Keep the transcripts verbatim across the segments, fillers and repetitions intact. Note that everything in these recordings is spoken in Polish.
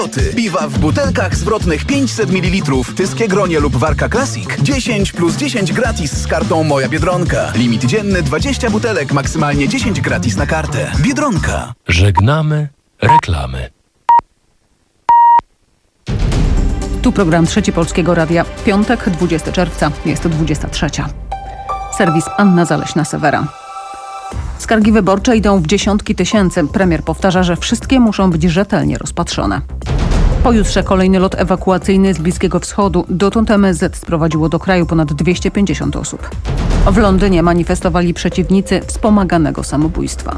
Piwa w butelkach zwrotnych pięćset mililitrów, Tyskie Gronie lub Warka Classic dziesięć plus dziesięć gratis z kartą Moja Biedronka. Limit dzienny dwadzieścia butelek, maksymalnie dziesięć gratis na kartę. Biedronka. Żegnamy reklamy. Tu program Trzeci Polskiego Radia. Piątek, dwudziestego czerwca, jest to dwudziesta trzecia. Serwis Anna Zaleśna-Sewera. Skargi wyborcze idą w dziesiątki tysięcy. Premier powtarza, że wszystkie muszą być rzetelnie rozpatrzone. Pojutrze kolejny lot ewakuacyjny z Bliskiego Wschodu. Dotąd M S Z sprowadziło do kraju ponad dwieście pięćdziesiąt osób. W Londynie manifestowali przeciwnicy wspomaganego samobójstwa.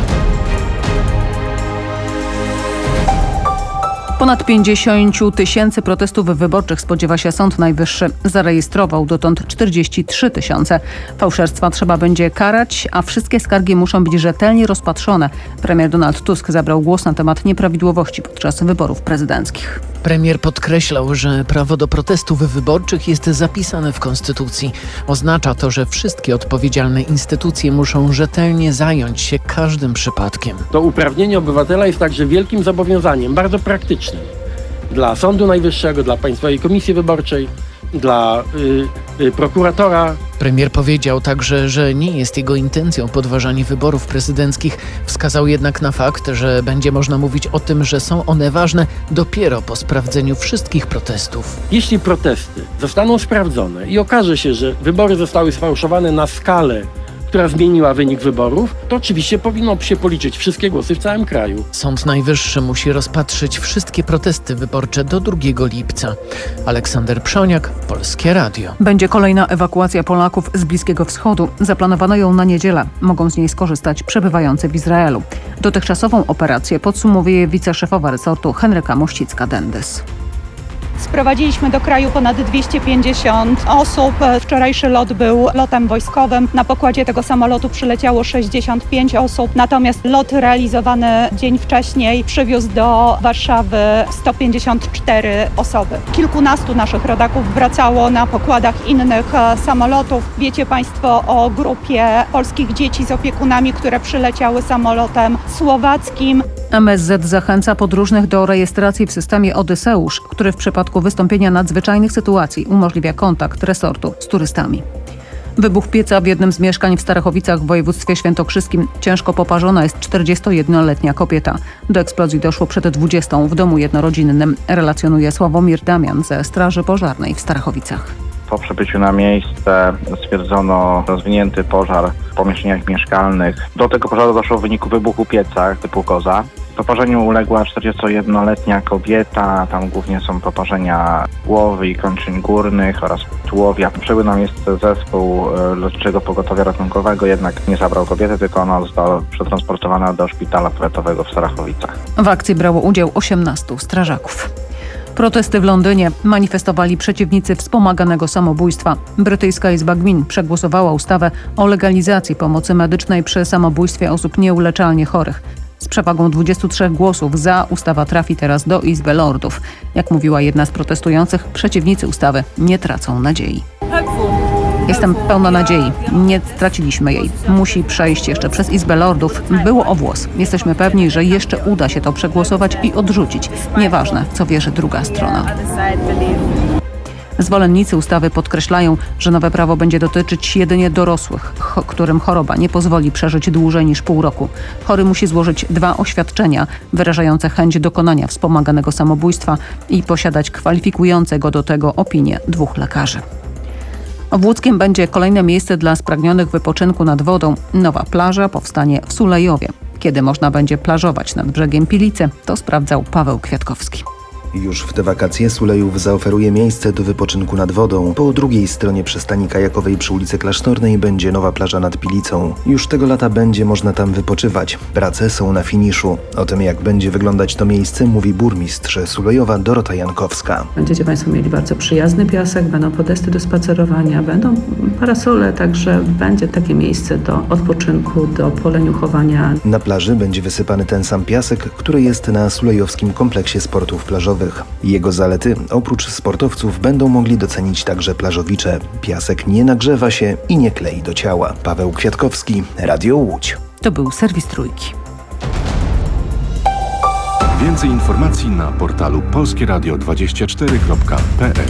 Ponad pięćdziesiąt tysięcy protestów wyborczych spodziewa się Sąd Najwyższy. Zarejestrował dotąd czterdzieści trzy tysiące. Fałszerstwa trzeba będzie karać, a wszystkie skargi muszą być rzetelnie rozpatrzone. Premier Donald Tusk zabrał głos na temat nieprawidłowości podczas wyborów prezydenckich. Premier podkreślał, że prawo do protestów wyborczych jest zapisane w Konstytucji. Oznacza to, że wszystkie odpowiedzialne instytucje muszą rzetelnie zająć się każdym przypadkiem. To uprawnienie obywatela jest także wielkim zobowiązaniem, bardzo praktycznym. Dla Sądu Najwyższego, dla Państwowej Komisji Wyborczej, dla y, y, prokuratora. Premier powiedział także, że nie jest jego intencją podważanie wyborów prezydenckich. Wskazał jednak na fakt, że będzie można mówić o tym, że są one ważne dopiero po sprawdzeniu wszystkich protestów. Jeśli protesty zostaną sprawdzone i okaże się, że wybory zostały sfałszowane na skalę, która zmieniła wynik wyborów, to oczywiście powinno się policzyć wszystkie głosy w całym kraju. Sąd Najwyższy musi rozpatrzyć wszystkie protesty wyborcze do drugiego lipca. Aleksander Przoniak, Polskie Radio. Będzie kolejna ewakuacja Polaków z Bliskiego Wschodu. Zaplanowano ją na niedzielę. Mogą z niej skorzystać przebywający w Izraelu. Dotychczasową operację podsumowuje wiceszefowa resortu Henryka Mościcka-Dendys. Sprowadziliśmy do kraju ponad dwieście pięćdziesiąt osób. Wczorajszy lot był lotem wojskowym. Na pokładzie tego samolotu przyleciało sześćdziesiąt pięć osób. Natomiast lot realizowany dzień wcześniej przywiózł do Warszawy sto pięćdziesiąt cztery osoby. Kilkunastu naszych rodaków wracało na pokładach innych samolotów. Wiecie Państwo o grupie polskich dzieci z opiekunami, które przyleciały samolotem słowackim. M S Z zachęca podróżnych do rejestracji w systemie Odyseusz, który w przypadku wystąpienia nadzwyczajnych sytuacji umożliwia kontakt resortu z turystami. Wybuch pieca w jednym z mieszkań w Starachowicach w województwie świętokrzyskim. Ciężko poparzona jest czterdziestojednoletnia kobieta. Do eksplozji doszło przed dwudziestą w domu jednorodzinnym, relacjonuje Sławomir Damian ze Straży Pożarnej w Starachowicach. Po przybyciu na miejsce stwierdzono rozwinięty pożar w pomieszczeniach mieszkalnych. Do tego pożaru doszło w wyniku wybuchu pieca typu koza. Poparzeniu uległa czterdziestojednoletnia kobieta, tam głównie są poparzenia głowy i kończyn górnych oraz tułowia. Przybył na miejsce zespół Lotniczego Pogotowia Ratunkowego, jednak nie zabrał kobiety, tylko ona została przetransportowana do szpitala powiatowego w Starachowicach. W akcji brało udział osiemnastu strażaków. Protesty w Londynie manifestowali przeciwnicy wspomaganego samobójstwa. Brytyjska Izba Gmin przegłosowała ustawę o legalizacji pomocy medycznej przy samobójstwie osób nieuleczalnie chorych. Z przewagą dwudziestu trzech głosów za ustawa trafi teraz do Izby Lordów. Jak mówiła jedna z protestujących, przeciwnicy ustawy nie tracą nadziei. Jestem pełna nadziei. Nie straciliśmy jej. Musi przejść jeszcze przez Izbę Lordów. Było o włos. Jesteśmy pewni, że jeszcze uda się to przegłosować i odrzucić. Nieważne, co wierzy druga strona. Zwolennicy ustawy podkreślają, że nowe prawo będzie dotyczyć jedynie dorosłych, cho- którym choroba nie pozwoli przeżyć dłużej niż pół roku. Chory musi złożyć dwa oświadczenia wyrażające chęć dokonania wspomaganego samobójstwa i posiadać kwalifikujące go do tego opinię dwóch lekarzy. W Łódzkiem będzie kolejne miejsce dla spragnionych wypoczynku nad wodą. Nowa plaża powstanie w Sulejowie. Kiedy można będzie plażować nad brzegiem Pilicy, to sprawdzał Paweł Kwiatkowski. Już w te wakacje Sulejów zaoferuje miejsce do wypoczynku nad wodą. Po drugiej stronie przystani kajakowej przy ulicy Klasztornej będzie nowa plaża nad Pilicą. Już tego lata będzie można tam wypoczywać. Prace są na finiszu. O tym, jak będzie wyglądać to miejsce, mówi burmistrz Sulejowa Dorota Jankowska. Będziecie Państwo mieli bardzo przyjazny piasek, będą podesty do spacerowania, będą parasole, także będzie takie miejsce do odpoczynku, do poleniuchowania. Na plaży będzie wysypany ten sam piasek, który jest na Sulejowskim Kompleksie Sportów Plażowych. Jego zalety oprócz sportowców będą mogli docenić także plażowicze. Piasek nie nagrzewa się i nie klei do ciała. Paweł Kwiatkowski, Radio Łódź. To był serwis Trójki. Więcej informacji na portalu polskie radio dwadzieścia cztery kropka p l.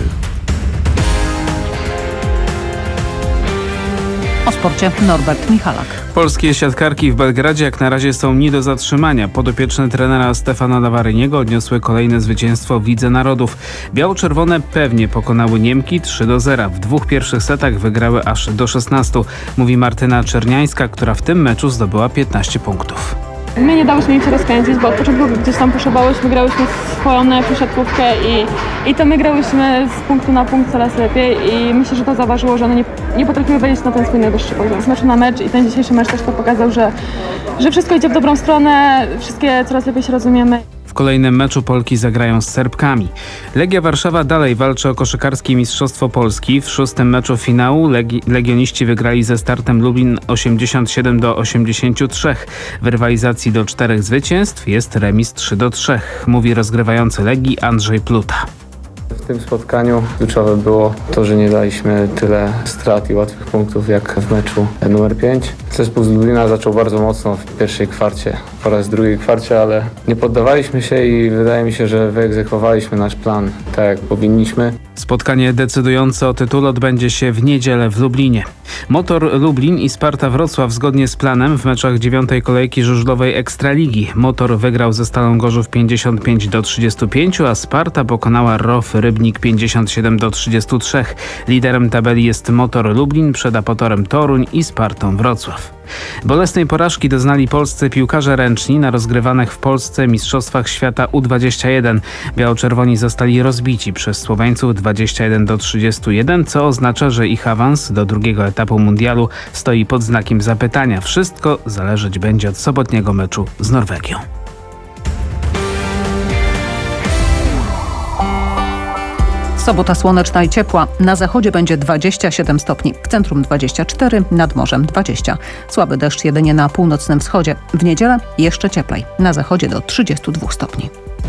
O sporcie Norbert Michalak. Polskie siatkarki w Belgradzie jak na razie są nie do zatrzymania. Podopieczne trenera Stefana Lawaryniego odniosły kolejne zwycięstwo w Lidze Narodów. Biało-czerwone pewnie pokonały Niemki trzy do zera. W dwóch pierwszych setach wygrały aż do szesnastu, mówi Martyna Czerniańska, która w tym meczu zdobyła piętnaście punktów. My nie dałyśmy im się rozkręcić, bo od początku gdzieś tam puszowałyśmy, grałyśmy swoją najlepszą siatkówkę i, i to my grałyśmy z punktu na punkt coraz lepiej i myślę, że to zauważyło, że one nie, nie potrafiły wejść na ten swój najwyższy poziom. Z meczu na mecz i ten dzisiejszy mecz też to pokazał, że, że wszystko idzie w dobrą stronę, wszystkie coraz lepiej się rozumiemy. W kolejnym meczu Polki zagrają z Serbkami. Legia Warszawa dalej walczy o koszykarskie Mistrzostwo Polski. W szóstym meczu finału Legi- legioniści wygrali ze Startem Lublin osiemdziesiąt siedem do osiemdziesięciu trzech. W rywalizacji do czterech zwycięstw jest remis trzy do trzech, mówi rozgrywający Legii Andrzej Pluta. W tym spotkaniu kluczowe było to, że nie daliśmy tyle strat i łatwych punktów jak w meczu numer pięć. Zespół z Lublina zaczął bardzo mocno w pierwszej kwarcie oraz drugiej kwarcie, ale nie poddawaliśmy się i wydaje mi się, że wyegzekwowaliśmy nasz plan tak jak powinniśmy. Spotkanie decydujące o tytule odbędzie się w niedzielę w Lublinie. Motor Lublin i Sparta Wrocław zgodnie z planem w meczach dziewiątej kolejki żużlowej Ekstraligi. Motor wygrał ze Stalą Gorzów pięćdziesiąt pięć do trzydziestu pięciu, a Sparta pokonała R O F Rybnik pięćdziesiąt siedem do trzydziestu trzech. Liderem tabeli jest Motor Lublin przed Apotorem Toruń i Spartą Wrocław. Bolesnej porażki doznali polscy piłkarze ręczni na rozgrywanych w Polsce Mistrzostwach Świata U dwadzieścia jeden. Biało-czerwoni zostali rozbici przez Słoweńców dwadzieścia jeden do trzydziestu jeden, co oznacza, że ich awans do drugiego etapu mundialu stoi pod znakiem zapytania. Wszystko zależeć będzie od sobotniego meczu z Norwegią. Sobota słoneczna i ciepła. Na zachodzie będzie dwadzieścia siedem stopni, w centrum dwadzieścia cztery, nad morzem dwadzieścia. Słaby deszcz jedynie na północnym wschodzie. W niedzielę jeszcze cieplej. Na zachodzie do trzydziestu dwóch stopni.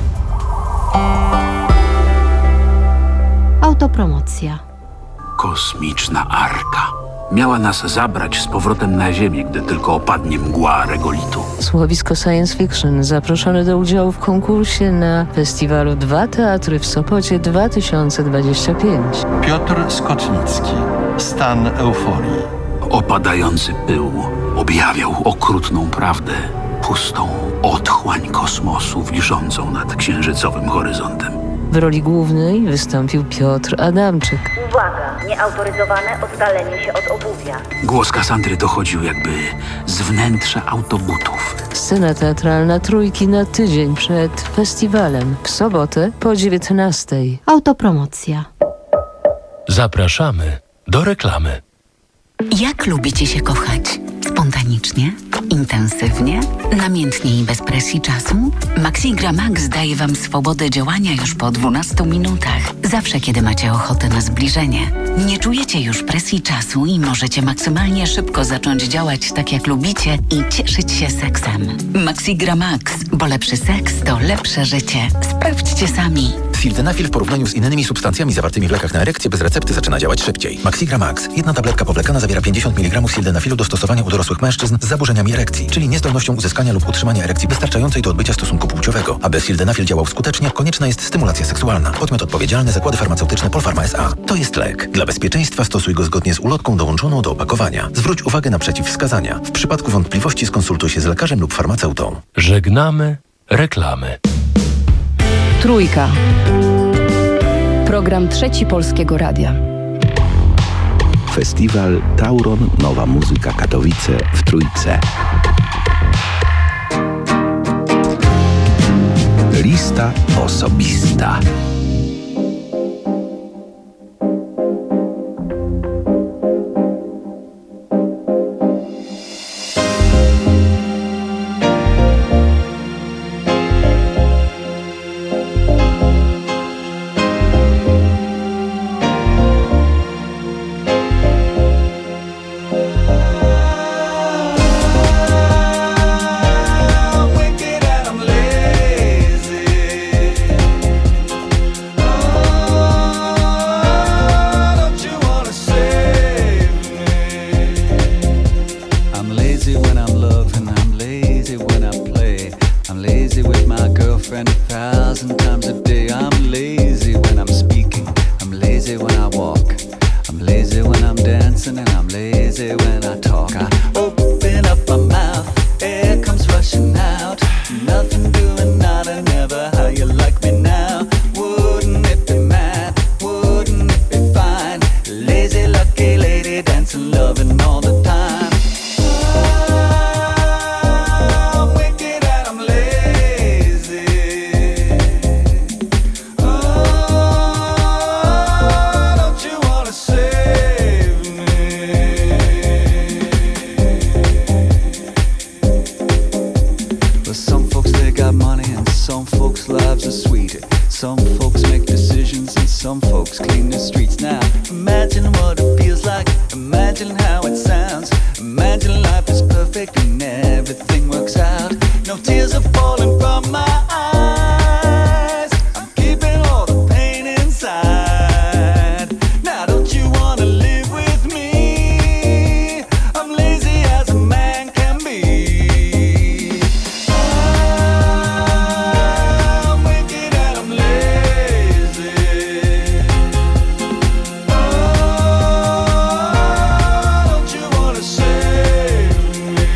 Autopromocja. Kosmiczna Arka. Miała nas zabrać z powrotem na Ziemię, gdy tylko opadnie mgła regolitu. Słuchowisko science fiction zaproszone do udziału w konkursie na festiwalu Dwa Teatry w Sopocie dwa tysiące dwudziesty piąty. Piotr Skotnicki. Stan euforii. Opadający pył objawiał okrutną prawdę. Pustą otchłań kosmosu wiszącą nad księżycowym horyzontem. W roli głównej wystąpił Piotr Adamczyk. Uwaga! Nieautoryzowane oddalenie się od obuwia. Głos Kasandry dochodził jakby z wnętrza autobutów. Scena teatralna Trójki na tydzień przed festiwalem. W sobotę po dziewiętnastej. Autopromocja. Zapraszamy do reklamy. Jak lubicie się kochać? Spontanicznie? Intensywnie? Namiętnie i bez presji czasu? Maxigra Max daje Wam swobodę działania już po dwunastu minutach. Zawsze, kiedy macie ochotę na zbliżenie. Nie czujecie już presji czasu i możecie maksymalnie szybko zacząć działać tak, jak lubicie i cieszyć się seksem. Maxigra Max, bo lepszy seks to lepsze życie. Sprawdźcie sami. Sildenafil w porównaniu z innymi substancjami zawartymi w lekach na erekcję bez recepty zaczyna działać szybciej. Maxigra Max. Jedna tabletka powlekana zawiera pięćdziesiąt miligramów sildenafilu do stosowania u dorosłych mężczyzn z zaburzeniami erekcji, czyli niezdolnością uzyskania lub utrzymania erekcji wystarczającej do odbycia stosunku płciowego. Aby sildenafil działał skutecznie, konieczna jest stymulacja seksualna. Podmiot odpowiedzialny Zakłady Farmaceutyczne Polpharma S A. To jest lek. Dla bezpieczeństwa stosuj go zgodnie z ulotką dołączoną do opakowania. Zwróć uwagę na przeciwwskazania. W przypadku wątpliwości skonsultuj się z lekarzem lub farmaceutą. Żegnamy reklamy. Trójka. Program Trzeci Polskiego Radia. Festiwal Tauron Nowa Muzyka Katowice w Trójce. Lista osobista. Some folks make decisions and some folks clean the streets. Now imagine what it feels like, imagine how it sounds. Imagine life is perfect and everything works out. No tears are falling from my eyes. I'm keeping all the pain inside. Now don't you wanna live with me? I'm lazy as a man can be. I'm wicked and I'm lazy. Oh, don't you wanna save me?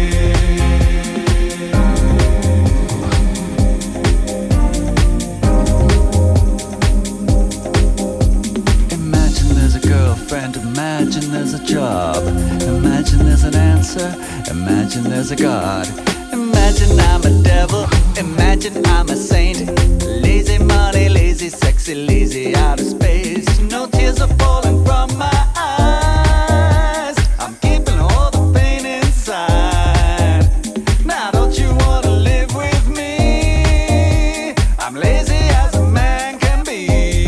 Imagine there's a girlfriend, imagine there's a job, imagine there's an answer, imagine there's a God. Imagine I'm a devil, imagine I'm a saint. Lazy money, lazy sexy, lazy out of space. No tears are falling from my eyes. I'm keeping all the pain inside. Now don't you wanna live with me? I'm lazy as a man can be.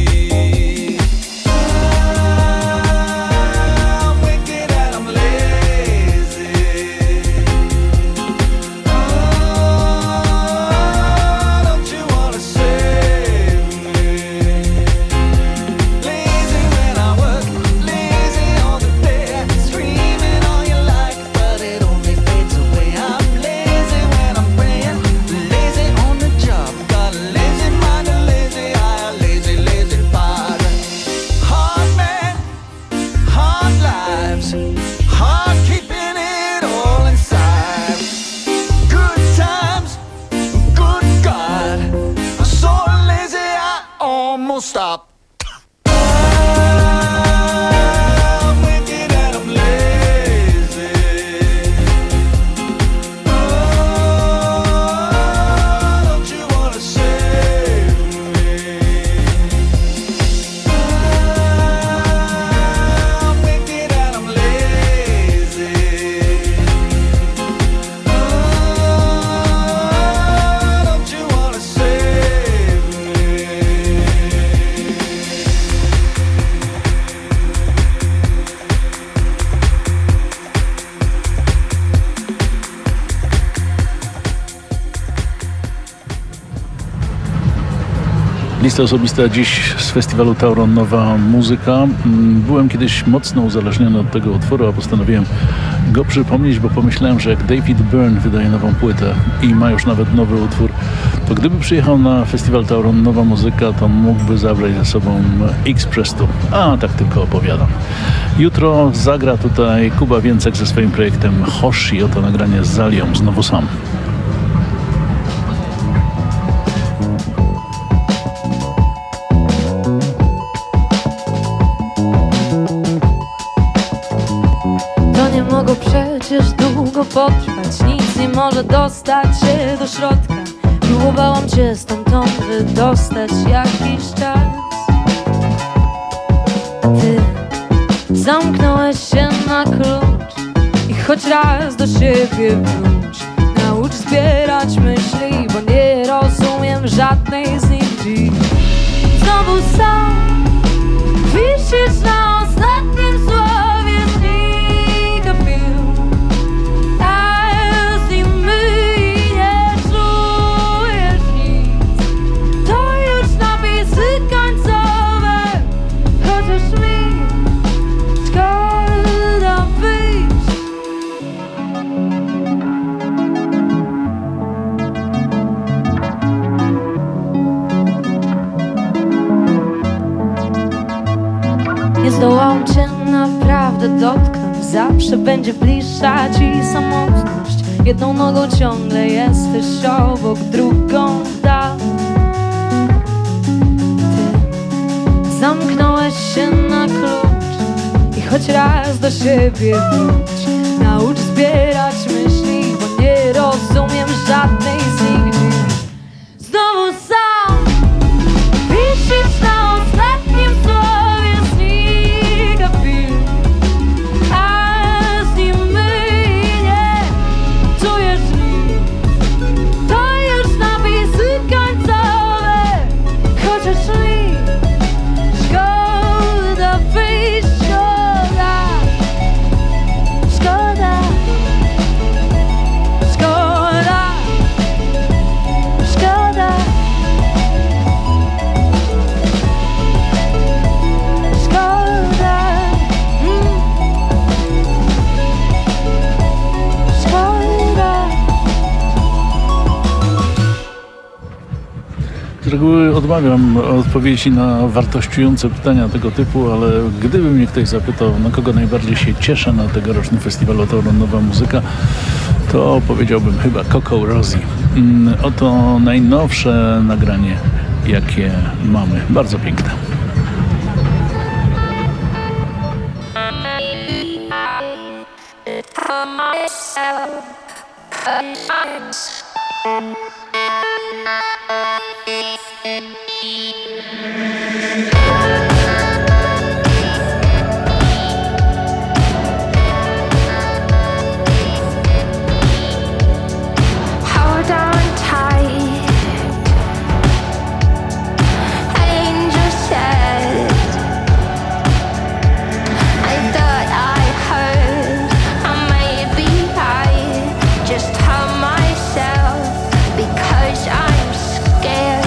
I'm wicked and I'm lazy. Oh, don't you wanna save me? Lazy when I work, lazy on the day, screaming all you like, but it only fades away. I'm lazy when I'm praying, lazy on the job, got a lazy mind, a lazy eye, a lazy, lazy body. Hard man, hard lives, hard keeping it all inside. Good times, good God, I'm so lazy I almost stop. I'm wicked and I'm lazy. Oh, don't you wanna save me? I'm wicked and I'm lazy. Oh, don't you wanna save me? Lista osobista dziś z festiwalu Tauron Nowa Muzyka. Mm, Byłem kiedyś mocno uzależniony od tego utworu, a postanowiłem go przypomnieć, bo pomyślałem, że jak David Byrne wydaje nową płytę i ma już nawet nowy utwór, to gdyby przyjechał na festiwal Tauron Nowa Muzyka, to mógłby zabrać ze sobą X-Press tu. A, tak tylko opowiadam. Jutro zagra tutaj Kuba Więcek ze swoim projektem Hoshi. Oto nagranie z Zalią, znowu sam. To nie mogło przecież długo potrwać. Nic nie może dostać się do środka. Próbowałam cię stamtąd wydostać jakiś czas. Ty zamknąłeś się na klucz i choć raz do siebie wróć. Naucz zbierać myśli, bo nie rozumiem żadnej z nich dziś. Znowu sam wisisz na ostatnim słowie znika film. A z nim my nie czujesz nic. To już napisy końcowe, chociaż mi szkoda wyjść. Nie zdołam cię naprawdę dotknąć. Zawsze będzie bliższa ci samotność. Jedną nogą ciągle jesteś obok, drugą w dal. Ty zamknąłeś się na klucz i choć raz do siebie wróć. Naucz zbierać myśli, bo nie rozumiem żadnej z nich dziś. Znowu sam wisisz na ostatnim słowie znika film. A z nim my nie czujesz nic. To już napisy końcowe, choć chociaż mi szkoda wyjść, szkoda, szkoda, szkoda, szkoda, szkoda, mm. szkoda. Z reguły odmawiam odpowiedzi na wartościujące pytania tego typu, ale gdyby mnie ktoś zapytał, na kogo najbardziej się cieszę na tegorocznym festiwalu Tauron Nowa Muzyka, to powiedziałbym chyba Coco Rosie. Oto najnowsze nagranie, jakie mamy. Bardzo piękne. Hold on tight, angel said. I thought I heard, I may be right, just hurt myself because I'm scared.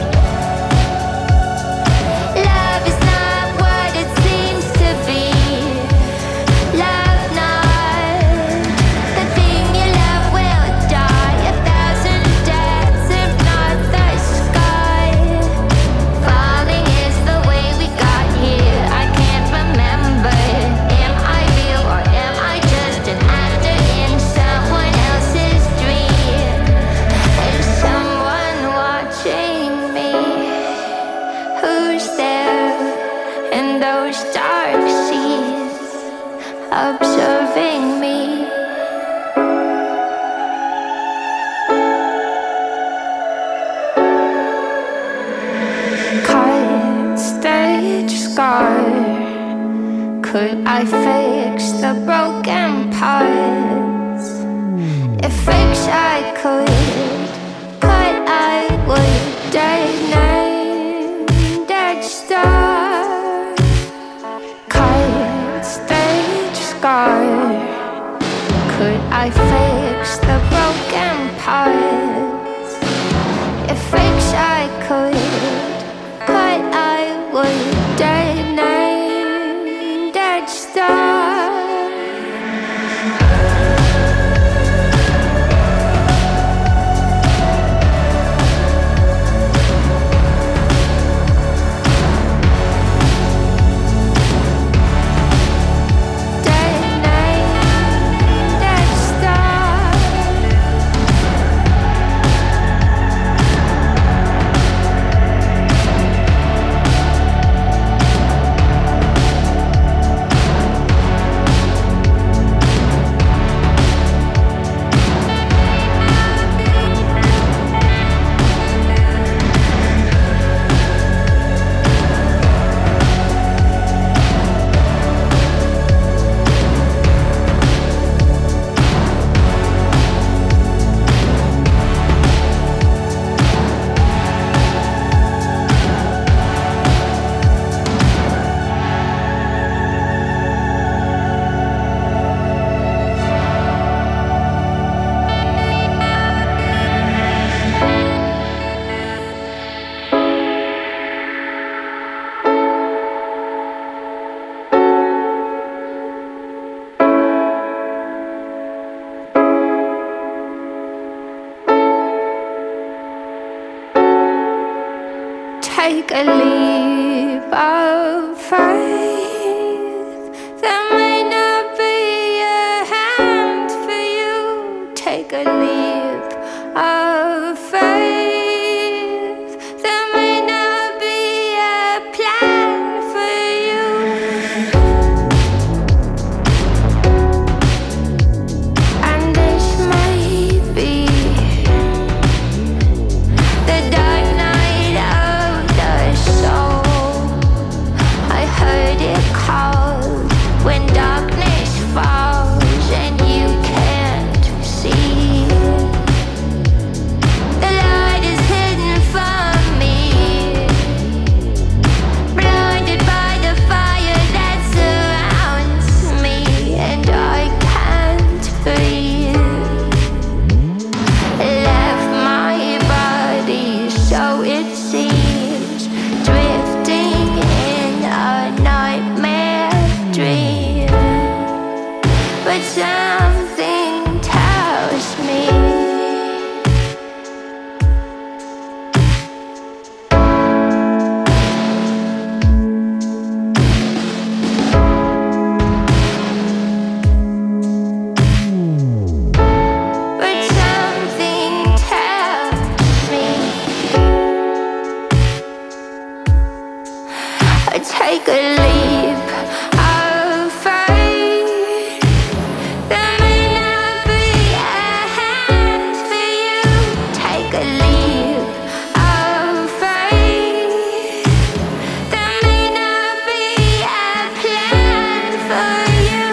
Love is not what it seems to be. Love not the thing you love will die a thousand deaths if not the sky. Falling is the way we got here. I can't remember. Am I real or am I just an actor in someone else's dream? Is someone watching me? Who's there in those dark seas observing me? Cut, stage scar. Could I fix the broken parts? If fix I could, cut I would. Dead name, dead star. Cut, stage scar. Could I fix the broken parts? If fix I could, cut I would. Dead name, dead star. Dead name, dead star. Take a leap of faith. There may not be a hand for you. Take a leap of faith. There may not be a plan for you. And this may be the dark night of the soul. I heard take a leap of faith. There may not be a hand for you. Take a leap of faith. There may not be a plan for you.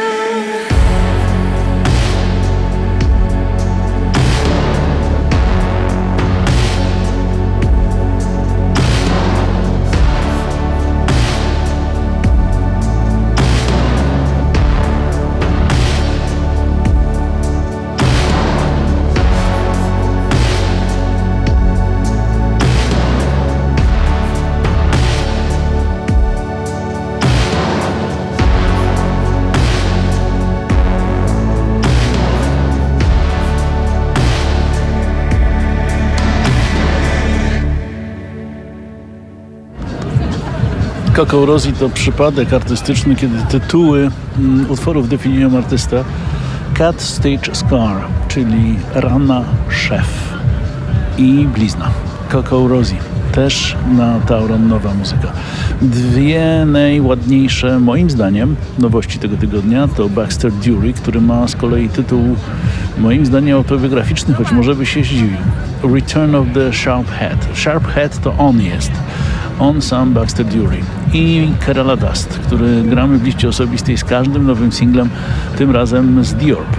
Coco Rosie to przypadek artystyczny, kiedy tytuły mm, utworów definiują artystę. Cat Stitch Scar, czyli rana, szef i blizna. Coco Rosie, też na Tauron nowa muzyka. Dwie najładniejsze, moim zdaniem, nowości tego tygodnia to Baxter Dury, który ma z kolei tytuł, moim zdaniem, autobiograficzny, choć może by się zdziwił. Return of the Sharp Head. Sharp Head to on jest. On sam, Baxter Dury. I Kerala Dust, który gramy w liście osobistej z każdym nowym singlem, tym razem z Diorp.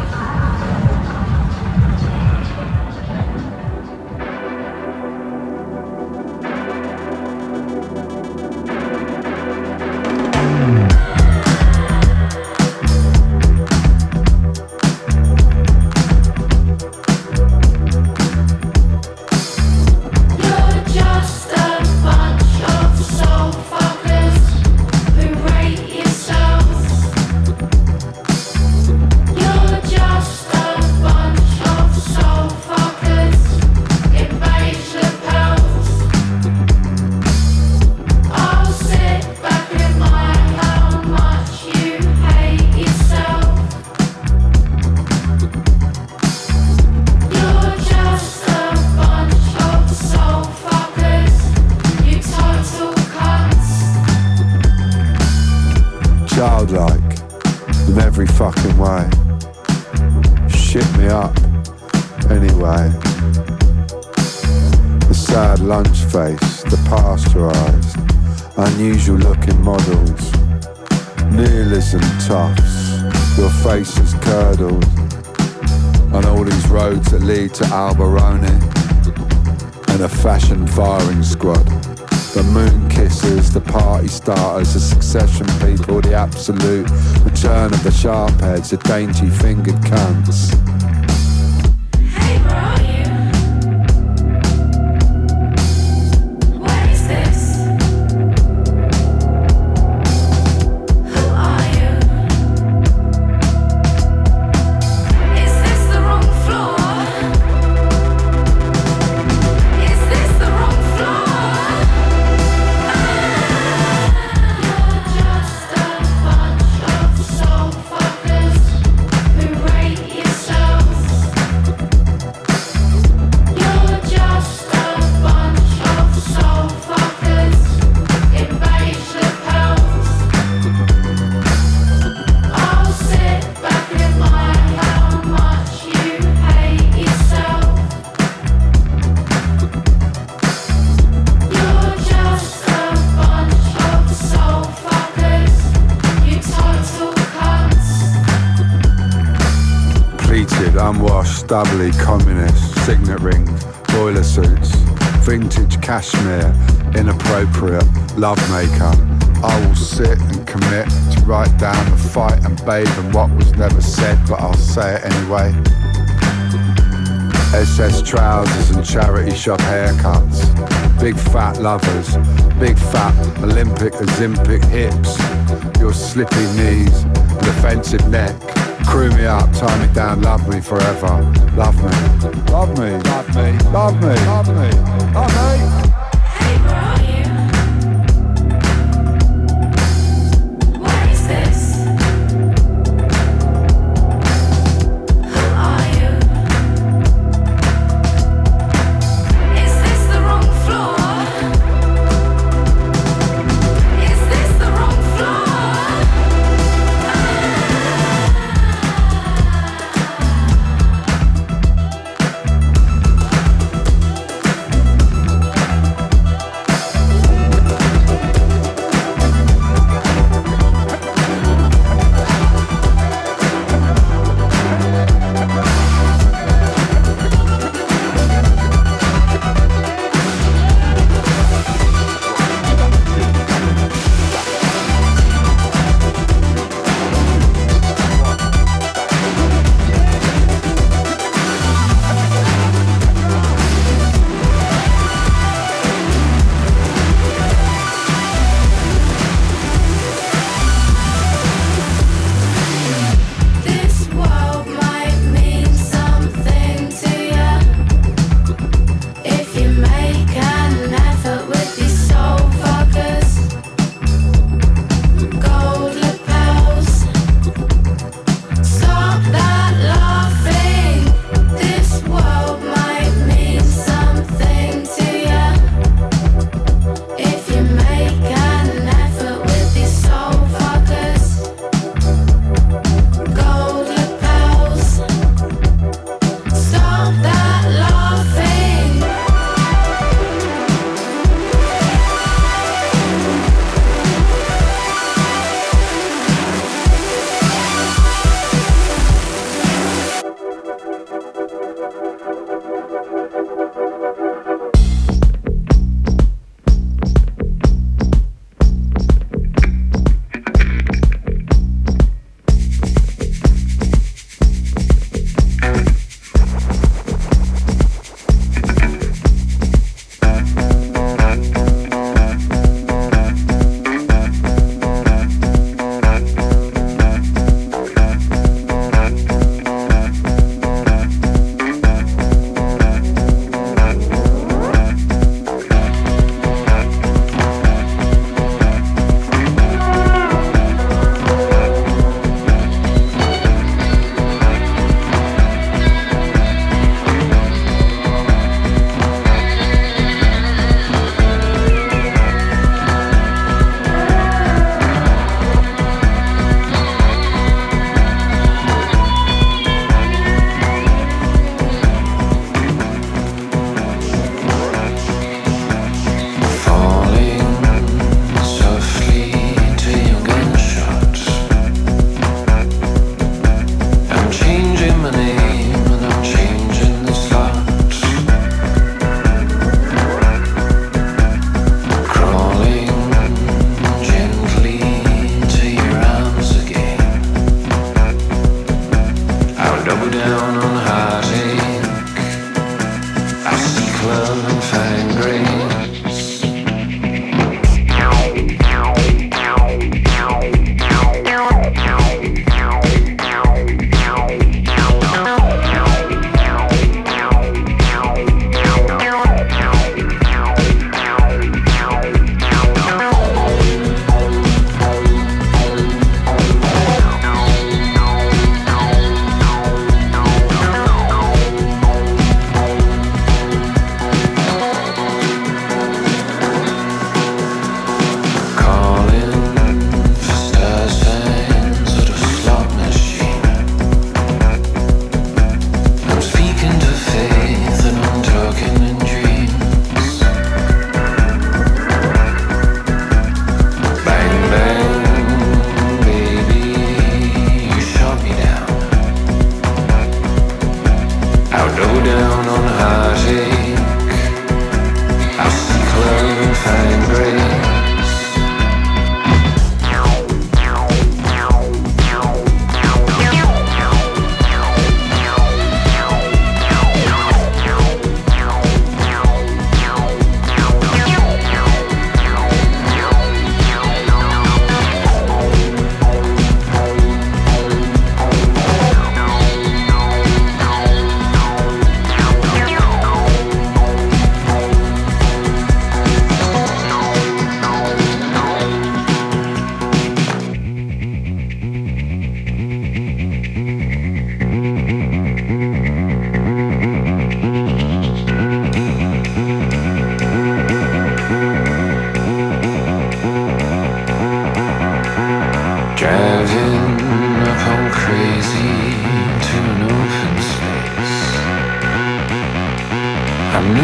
Childlike in every fucking way. Shit me up anyway. The sad lunch face, the pasteurised, unusual looking models, nihilism toughs, your face is curdled, on all these roads that lead to Alberoni, and a fashion firing squad. The moon kissers, the party starters, the succession people, the absolute return of the sharp heads, the dainty fingered cunts. Hey, where are you? Where is this? Who are you? Is this the wrong floor? Is this the wrong floor? Unwashed, stubbly communist, signet rings, boiler suits, vintage cashmere, inappropriate lovemaker. I will sit and commit to write down the fight and bathe and what was never said, but I'll say it anyway. S S trousers and charity shop haircuts, big fat lovers, big fat Olympic Ozempic hips, your slippy knees and offensive neck. Crew me up, tie me down, love me forever. Love me, love me, love me, love me, love me, love me. Hey, where are you? Where is this? Who are you? Is this the wrong floor? Is this the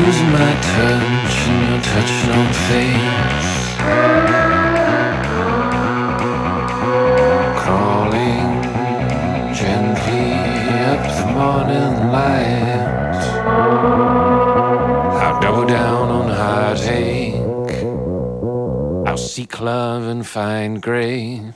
lose my touch and your touch don't fade. Crawling gently up the morning light, I'll double down on heartache, I'll seek love and find grace.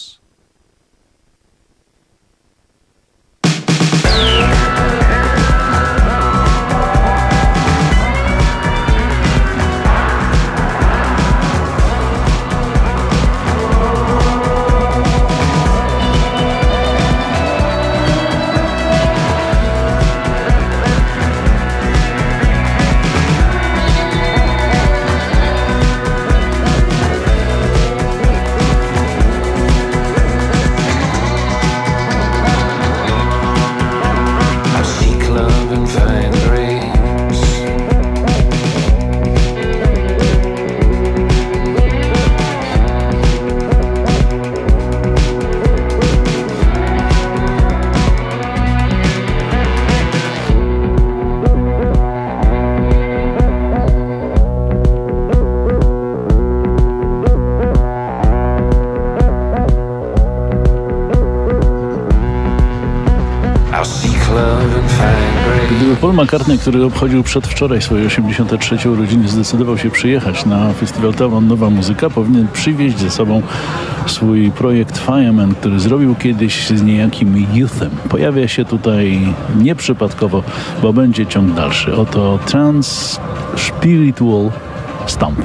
Gdyby Paul McCartney, który obchodził przedwczoraj swoje osiemdziesiąte trzecie urodziny, zdecydował się przyjechać na festiwal Tauron Nowa Muzyka, powinien przywieźć ze sobą swój projekt Fireman, który zrobił kiedyś z niejakim Youthem. Pojawia się tutaj nieprzypadkowo, bo będzie ciąg dalszy. Oto Trans Spiritual Stomp.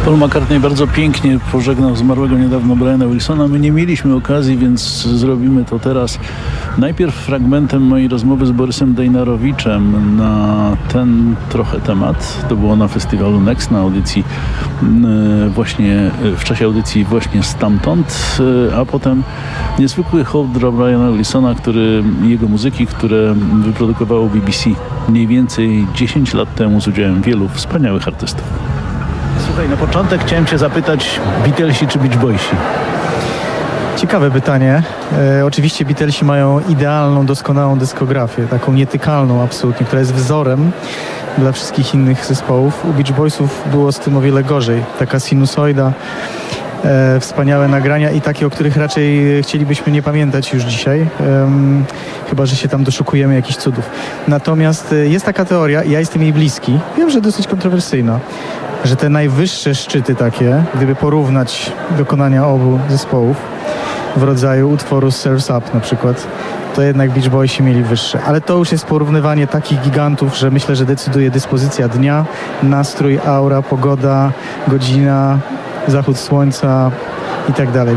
Paul McCartney bardzo pięknie pożegnał zmarłego niedawno Briana Wilsona. My nie mieliśmy okazji, więc zrobimy to teraz. Najpierw fragmentem mojej rozmowy z Borysem Dejnarowiczem na ten trochę temat. To było na festiwalu Next, na audycji właśnie, w czasie audycji właśnie stamtąd, a potem niezwykły hołd dla Briana Wilsona, który, jego muzyki, które wyprodukowało B B C mniej więcej dziesięć lat temu z udziałem wielu wspaniałych artystów. Słuchaj, na początek chciałem cię zapytać, Beatlesi czy Beach Boysi? Ciekawe pytanie. E, oczywiście Beatlesi mają idealną, doskonałą dyskografię, taką nietykalną absolutnie, która jest wzorem dla wszystkich innych zespołów. U Beach Boysów było z tym o wiele gorzej. Taka sinusoida, e, wspaniałe nagrania i takie, o których raczej chcielibyśmy nie pamiętać już dzisiaj. E, chyba że się tam doszukujemy jakichś cudów. Natomiast e, jest taka teoria, i ja jestem jej bliski, wiem, że dosyć kontrowersyjna, że te najwyższe szczyty takie, gdyby porównać dokonania obu zespołów w rodzaju utworu Surf's Up na przykład, to jednak Beach Boysi mieli wyższe. Ale to już jest porównywanie takich gigantów, że myślę, że decyduje dyspozycja dnia, nastrój, aura, pogoda, godzina, zachód słońca i tak dalej.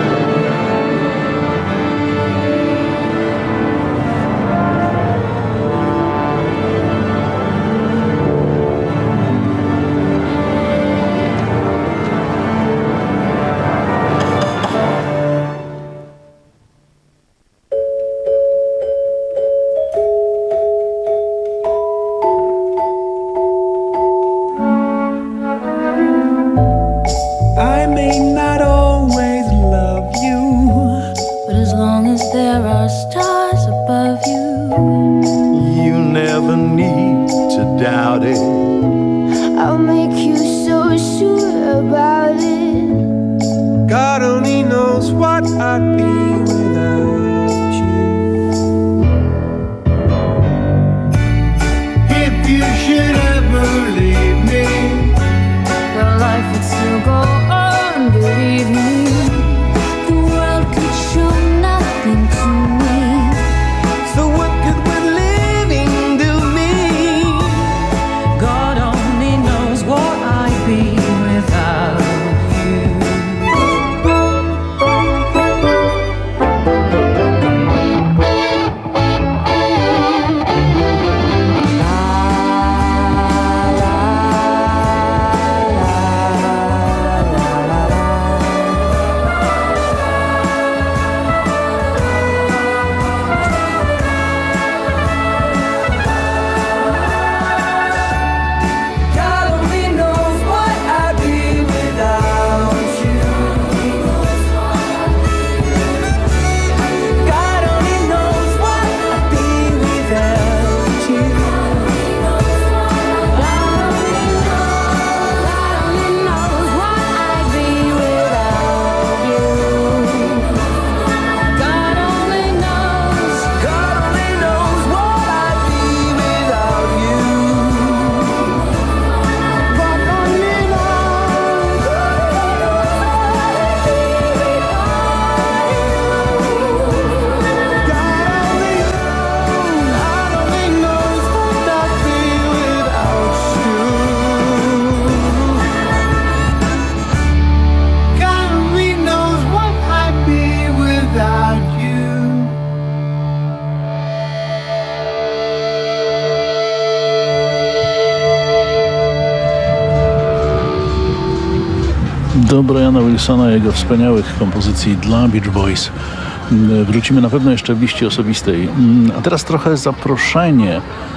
Do Briana Wilsona i jego wspaniałych kompozycji dla Beach Boys wrócimy na pewno jeszcze w liście osobistej. A teraz trochę zaproszenie.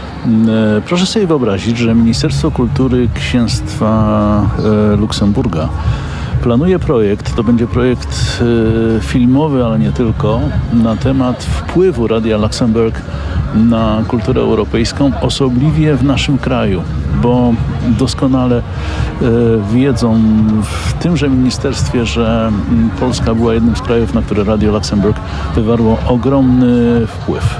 Proszę sobie wyobrazić, że Ministerstwo Kultury Księstwa Luksemburga planuje projekt, to będzie projekt filmowy, ale nie tylko, na temat wpływu Radia Luxemburg na kulturę europejską, osobliwie w naszym kraju, bo doskonale wiedzą w tymże ministerstwie, że Polska była jednym z krajów, na które Radio Luxemburg wywarło ogromny wpływ.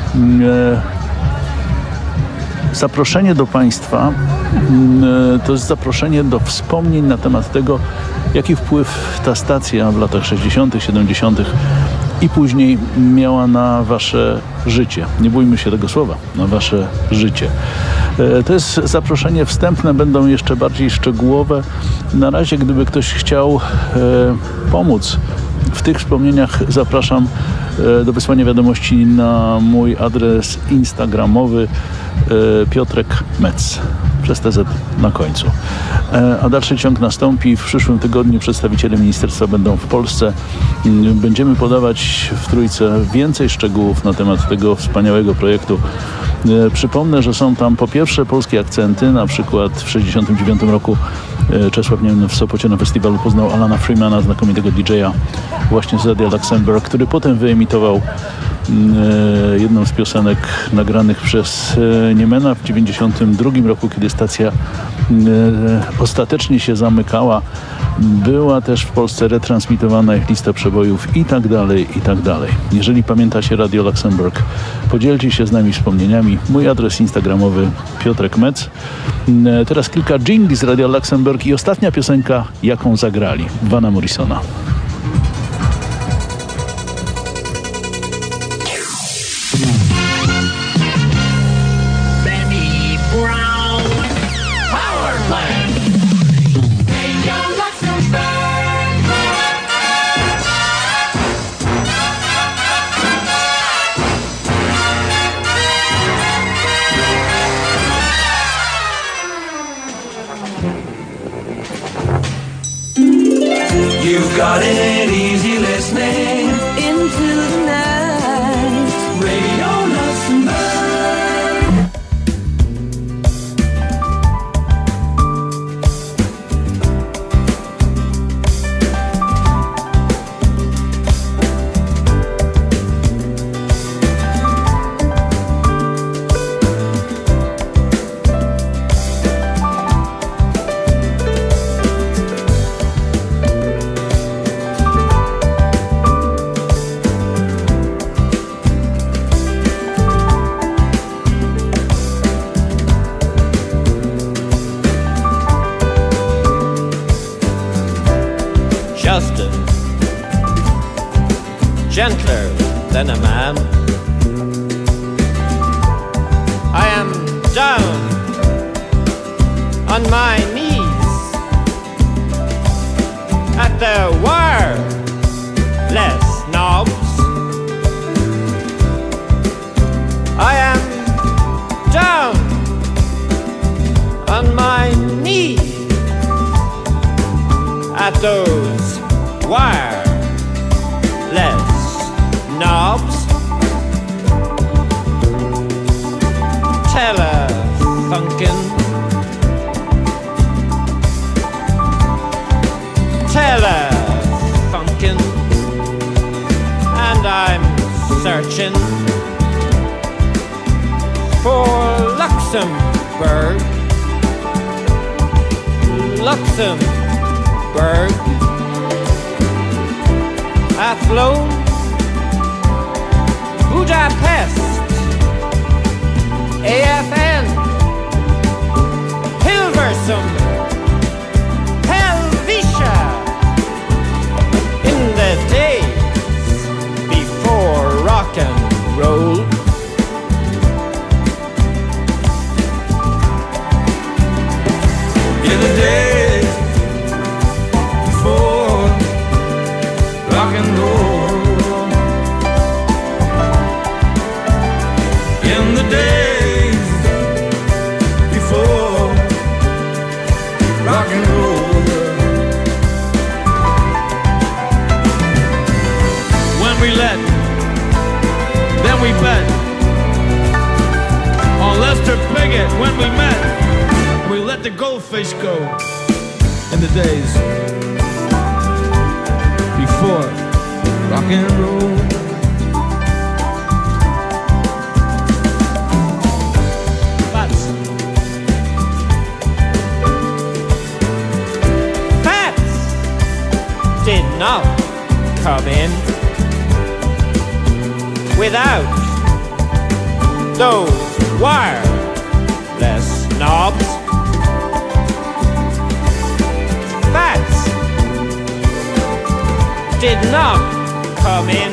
Zaproszenie do Państwa to jest zaproszenie do wspomnień na temat tego, jaki wpływ ta stacja w latach sześćdziesiątych, siedemdziesiątych i później miała na Wasze życie. Nie bójmy się tego słowa, na Wasze życie. To jest zaproszenie wstępne, będą jeszcze bardziej szczegółowe. Na razie, gdyby ktoś chciał pomóc w tych wspomnieniach, zapraszam do wysłania wiadomości na mój adres instagramowy Piotrek Metz przez T Z na końcu. A dalszy ciąg nastąpi. W przyszłym tygodniu przedstawiciele ministerstwa będą w Polsce. Będziemy podawać w Trójce więcej szczegółów na temat tego wspaniałego projektu. Przypomnę, że są tam po pierwsze polskie akcenty, na przykład w sześćdziesiątym dziewiątym roku Czesław Niemny w Sopocie na festiwalu poznał Alana Freemana, znakomitego D J a właśnie z Radia Luxemburg, który potem wyemitował jedną z piosenek nagranych przez Niemena w dziewięćdziesiątym drugim roku, kiedy stacja ostatecznie się zamykała. Była też w Polsce retransmitowana ich lista przebojów i tak dalej, i tak dalej. Jeżeli pamiętacie Radio Luxemburg, podzielcie się z nami wspomnieniami. Mój adres instagramowy Piotrek Metz. Teraz kilka dżingli z Radio Luxemburg i ostatnia piosenka, jaką zagrali, Vana Morrisona. You've got it easy listening into the night. Radio Luxembourg. Gentler than a man. I am down on my knees at the wireless knobs. I am down on my knees at those wireless knobs. Telefunken, telefunken, and I'm searching for Luxembourg, Luxembourg. Athlone, Budapest, A F N, Hilversum, Helvetia. In the days before rock and roll, in the days before rock and roll. In the days before rock and roll, when we let, then we bet on Lester Piggott. When we met, we let the goldfish go. In the days before rock and roll. Did not come in without those wireless knobs. Fats did not come in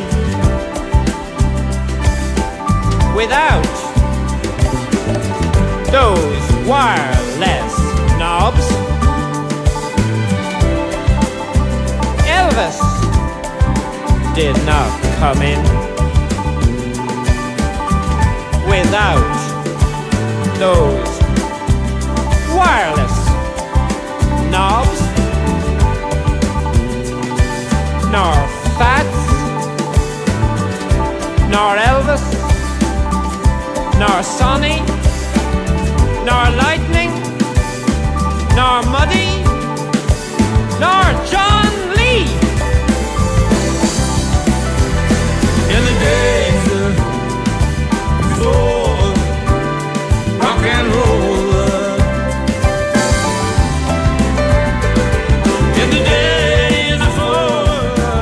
without those wireless knobs. Elvis did not come in without those wireless knobs, nor Fats, nor Elvis, nor Sonny, nor Lightning, nor Muddy, nor John Lee. In the days before rock and roll, in the days before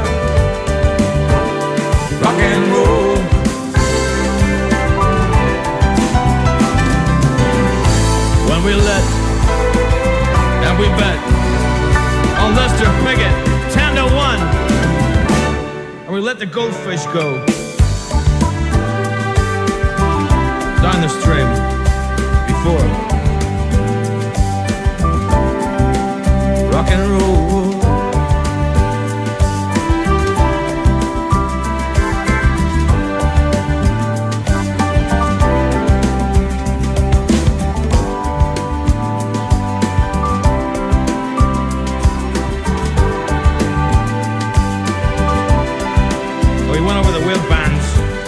rock and roll, when we let and we bet on Lester Piggott ten to one, and we let the goldfish go down the stream before rock and roll. We went over the wheel bands.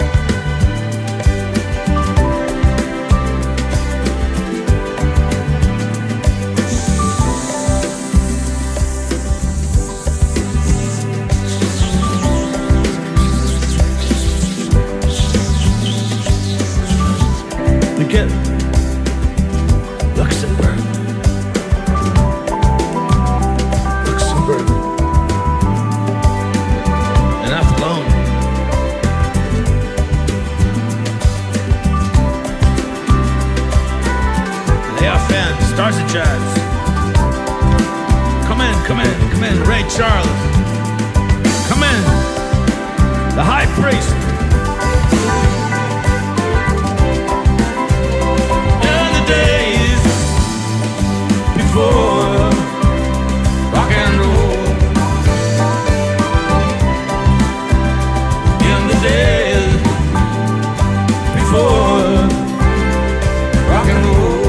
You get Luxembourg. Luxembourg. And that's alone. Lay off in, stars of jazz. Come in, come in, come in, Ray Charles. Come in, the high priest. In the days before rock and roll, in the days before rock and roll,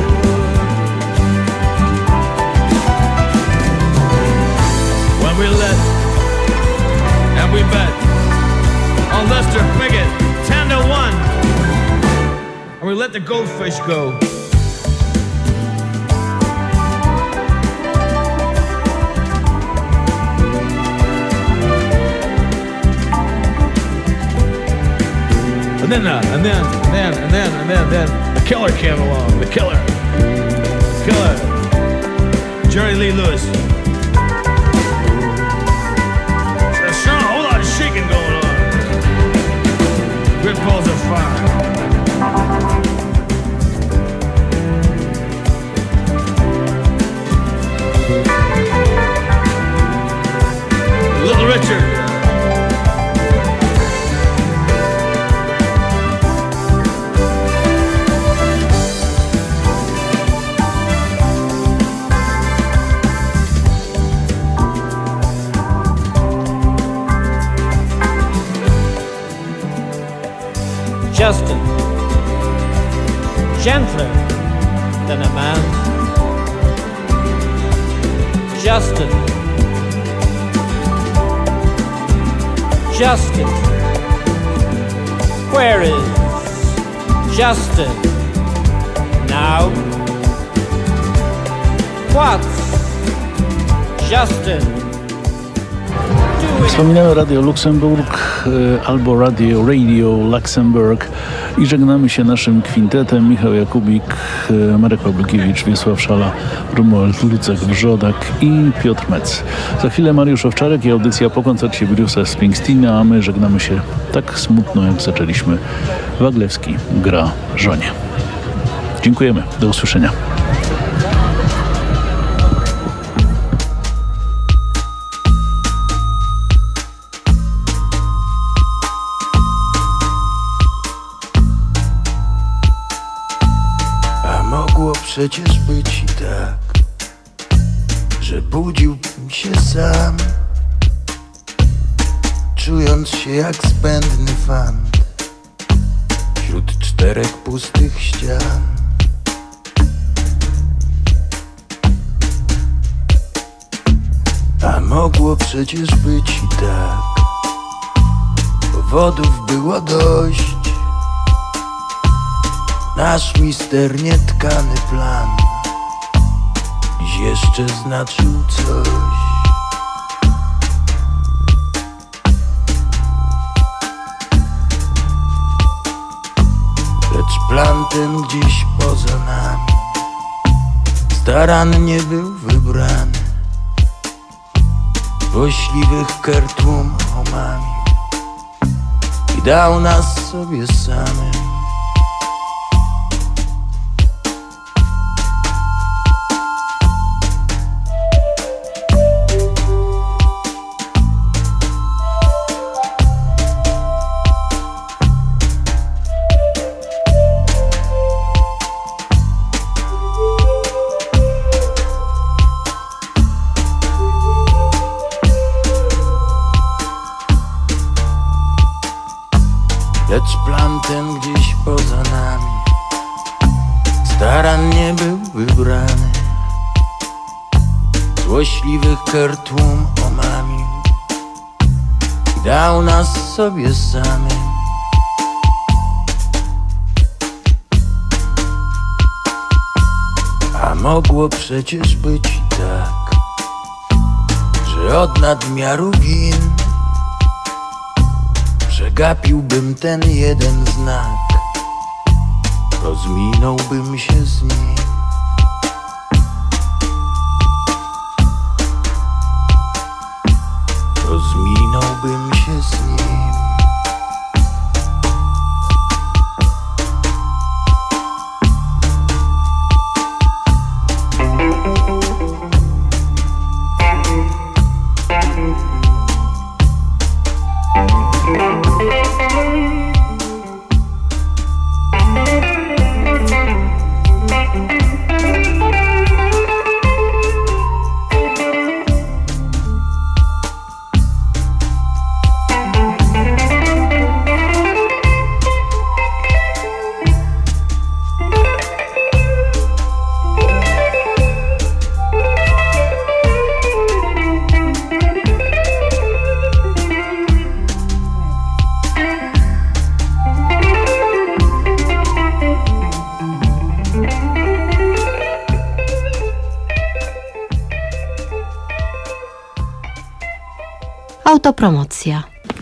when we let and we bet on Lester Piggott ten to one, and we let the goldfish go. And then, uh, and then, and then, and then, and then, then, the killer came along. The killer, killer, Jerry Lee Lewis. There's sure a whole lot of shaking going on. Great balls of fire. Little Richard. Justin, gentler than a man. Justin, Justin, where is Justin now? What's Justin doing? Wspominamy Radio Luksemburg albo Radio Radio Luxemburg i żegnamy się naszym kwintetem: Michał Jakubik, Marek Pawlukiewicz, Wiesław Szala, Romuald Lucek-Wrzodak i Piotr Metz. Za chwilę Mariusz Owczarek i audycja po koncercie Bruce'a Springsteena, a my żegnamy się tak smutno, jak zaczęliśmy. Waglewski gra żonie. Dziękujemy. Do usłyszenia. Mogło przecież być i tak, że budziłbym się sam, czując się jak zbędny fant wśród czterech pustych ścian. A mogło przecież być i tak, powodów było dość. Nasz misternie tkany plan dziś jeszcze znaczył coś. Lecz plan ten gdzieś poza nami starannie był wybrany. Złośliwych ker tłum omamił i dał nas sobie samym. Lecz plan ten gdzieś poza nami starannie był wybrany. Złośliwych ker tłum omamił i dał nas sobie samym. A mogło przecież być i tak, że od nadmiaru win przegapiłbym ten jeden znak, rozminąłbym się z nim. Rozminąłbym się z nim. Autopromocja.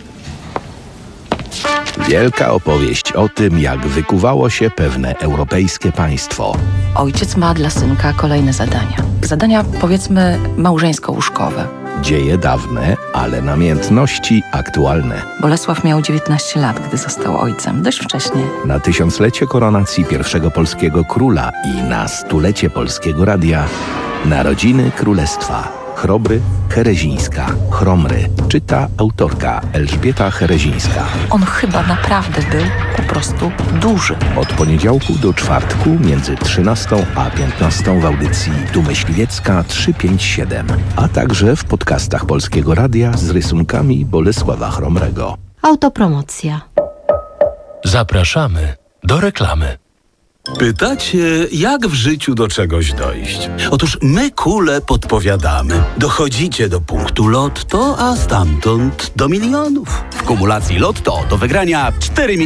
Wielka opowieść o tym, jak wykuwało się pewne europejskie państwo. Ojciec ma dla synka kolejne zadania. Zadania, powiedzmy, małżeńsko-łóżkowe. Dzieje dawne, ale namiętności aktualne. Bolesław miał dziewiętnaście lat, gdy został ojcem. Dość wcześnie. Na tysiąclecie koronacji pierwszego polskiego króla i na stulecie Polskiego Radia Narodziny Królestwa. Chrobry, Herezińska, Chromry, czyta autorka Elżbieta Herezińska. On chyba naprawdę był po prostu duży. Od poniedziałku do czwartku między trzynastą a piętnastą w audycji Tu Myśliwiecka trzysta pięćdziesiąt siedem, a także w podcastach Polskiego Radia z rysunkami Bolesława Chromrego. Autopromocja. Zapraszamy do reklamy. Pytacie, jak w życiu do czegoś dojść? Otóż my kule podpowiadamy. Dochodzicie do punktu Lotto, a stamtąd do milionów. W kumulacji Lotto do wygrania cztery